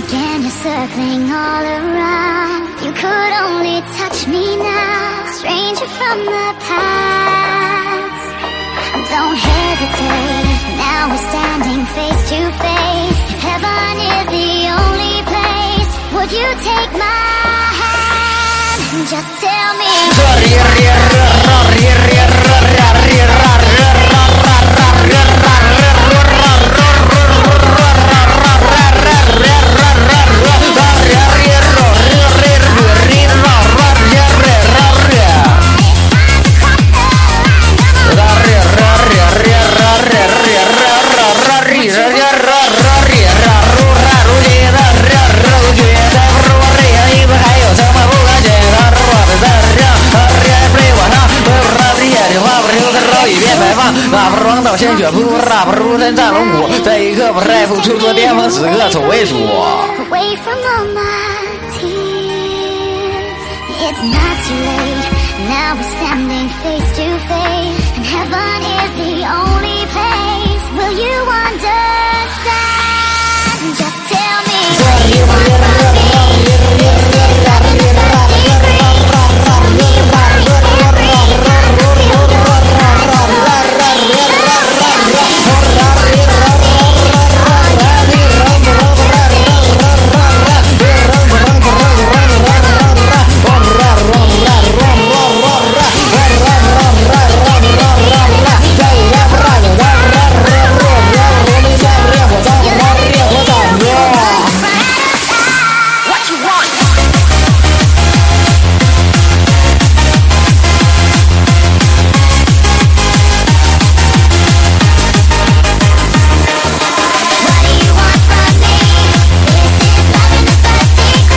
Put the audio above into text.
Again, you're circling all around. You could only touch me now, stranger from the past. Don't hesitate, now we're standing face to face. If heaven is the only place, would you take my hand? Just tell me. 那不装到鲜血扑，那不如人战龙骨，这一刻不晒付出个巅峰，此刻从未输。 Away from all my tears, it's not too late. Now we're standing face to face, and heaven is the only place.